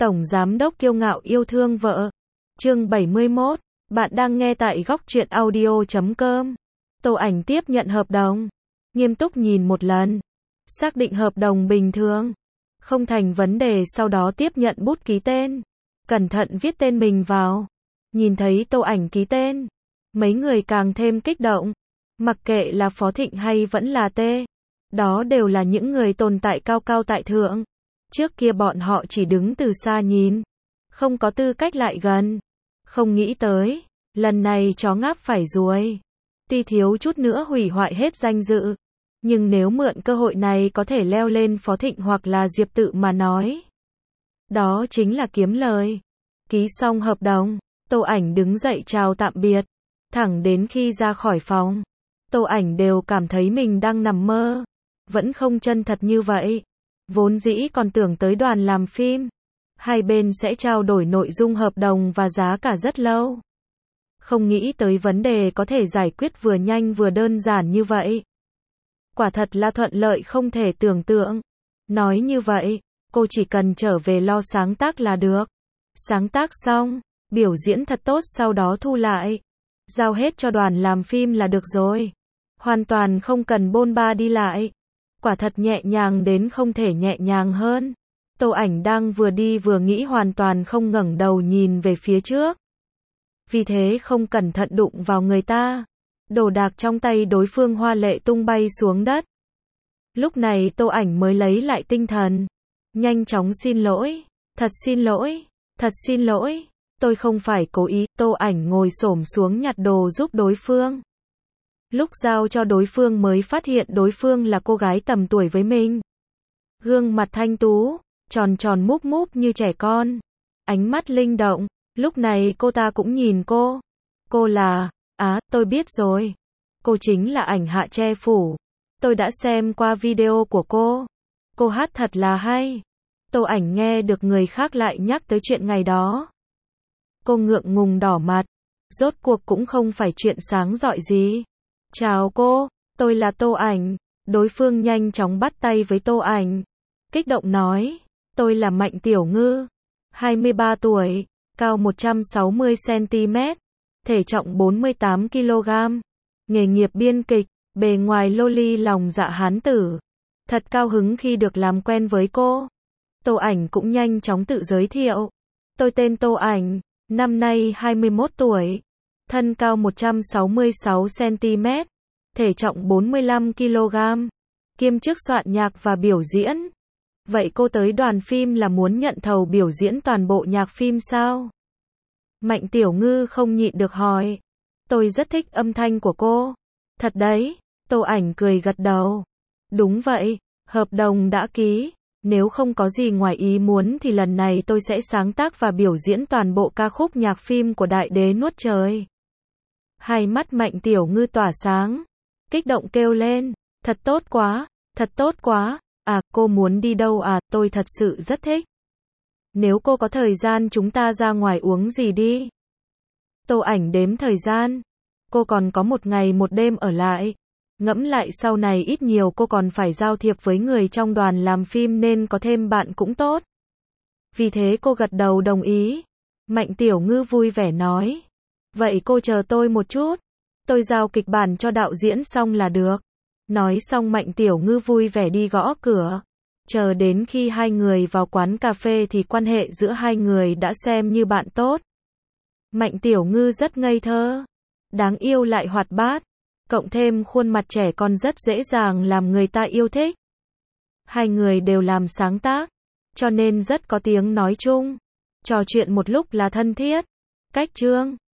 Tổng giám đốc kiêu ngạo yêu thương vợ. Chương 71. Bạn đang nghe tại góc truyện audio.com. Tô Ảnh tiếp nhận hợp đồng, nghiêm túc nhìn một lần, xác định hợp đồng bình thường, không thành vấn đề, sau đó tiếp nhận bút ký tên, cẩn thận viết tên mình vào. Nhìn thấy Tô Ảnh ký tên, mấy người càng thêm kích động. Mặc kệ là Phó Thịnh hay vẫn là Tê, đó đều là những người tồn tại cao cao tại thượng. Trước kia bọn họ chỉ đứng từ xa nhìn, không có tư cách lại gần. Không nghĩ tới, lần này chó ngáp phải ruồi. Tuy thiếu chút nữa hủy hoại hết danh dự, nhưng nếu mượn cơ hội này có thể leo lên Phó Thịnh hoặc là Diệp Tự mà nói, đó chính là kiếm lời. Ký xong hợp đồng, Tô Ảnh đứng dậy chào tạm biệt. Thẳng đến khi ra khỏi phòng, Tô Ảnh đều cảm thấy mình đang nằm mơ. Vẫn không chân thật như vậy. Vốn dĩ còn tưởng tới đoàn làm phim, hai bên sẽ trao đổi nội dung hợp đồng và giá cả rất lâu. Không nghĩ tới vấn đề có thể giải quyết vừa nhanh vừa đơn giản như vậy. Quả thật là thuận lợi không thể tưởng tượng. Nói như vậy, cô chỉ cần trở về lo sáng tác là được. Sáng tác xong, biểu diễn thật tốt, sau đó thu lại, giao hết cho đoàn làm phim là được rồi. Hoàn toàn không cần bôn ba đi lại. Quả thật nhẹ nhàng đến không thể nhẹ nhàng hơn. Tô Ảnh đang vừa đi vừa nghĩ, hoàn toàn không ngẩng đầu nhìn về phía trước. Vì thế không cẩn thận đụng vào người ta. Đồ đạc trong tay đối phương hoa lệ tung bay xuống đất. Lúc này Tô Ảnh mới lấy lại tinh thần. Nhanh chóng xin lỗi. Thật xin lỗi. Thật xin lỗi. Tôi không phải cố ý. Tô Ảnh ngồi xổm xuống nhặt đồ giúp đối phương. Lúc giao cho đối phương mới phát hiện đối phương là cô gái tầm tuổi với mình. Gương mặt thanh tú, tròn tròn múp múp như trẻ con. Ánh mắt linh động. Lúc này cô ta cũng nhìn cô. Cô là, tôi biết rồi. Cô chính là Ảnh Hạ Che Phủ. Tôi đã xem qua video của cô. Cô hát thật là hay. Tô Ảnh nghe được người khác lại nhắc tới chuyện ngày đó. Cô ngượng ngùng đỏ mặt. Rốt cuộc cũng không phải chuyện sáng rọi gì. Chào cô, tôi là Tô Ảnh. Đối phương nhanh chóng bắt tay với Tô Ảnh. Kích động nói, tôi là Mạnh Tiểu Ngư. 23 tuổi, cao 160cm, thể trọng 48kg. Nghề nghiệp biên kịch, bề ngoài loli lòng dạ hán tử. Thật cao hứng khi được làm quen với cô. Tô Ảnh cũng nhanh chóng tự giới thiệu. Tôi tên Tô Ảnh, năm nay 21 tuổi. Thân cao 166cm, thể trọng 45kg, kiêm chức soạn nhạc và biểu diễn. Vậy cô tới đoàn phim là muốn nhận thầu biểu diễn toàn bộ nhạc phim sao? Mạnh Tiểu Ngư không nhịn được hỏi. Tôi rất thích âm thanh của cô. Thật đấy, Tô Ảnh cười gật đầu. Đúng vậy, hợp đồng đã ký. Nếu không có gì ngoài ý muốn thì lần này tôi sẽ sáng tác và biểu diễn toàn bộ ca khúc nhạc phim của Đại Đế Nuốt Trời. Hai mắt Mạnh Tiểu Ngư tỏa sáng, kích động kêu lên, thật tốt quá, thật tốt quá. Cô muốn đi đâu à? Tôi thật sự rất thích. Nếu cô có thời gian chúng ta ra ngoài uống gì đi. Tô Ảnh đếm thời gian. Cô còn có 1 ngày 1 đêm ở lại. Ngẫm lại sau này ít nhiều cô còn phải giao thiệp với người trong đoàn làm phim nên có thêm bạn cũng tốt. Vì thế cô gật đầu đồng ý. Mạnh Tiểu Ngư vui vẻ nói. Vậy cô chờ tôi một chút. Tôi giao kịch bản cho đạo diễn xong là được. Nói xong Mạnh Tiểu Ngư vui vẻ đi gõ cửa. Chờ đến khi hai người vào quán cà phê thì quan hệ giữa hai người đã xem như bạn tốt. Mạnh Tiểu Ngư rất ngây thơ, đáng yêu lại hoạt bát, cộng thêm khuôn mặt trẻ con rất dễ dàng làm người ta yêu thích. Hai người đều làm sáng tác, cho nên rất có tiếng nói chung. Trò chuyện một lúc là thân thiết. Cách chương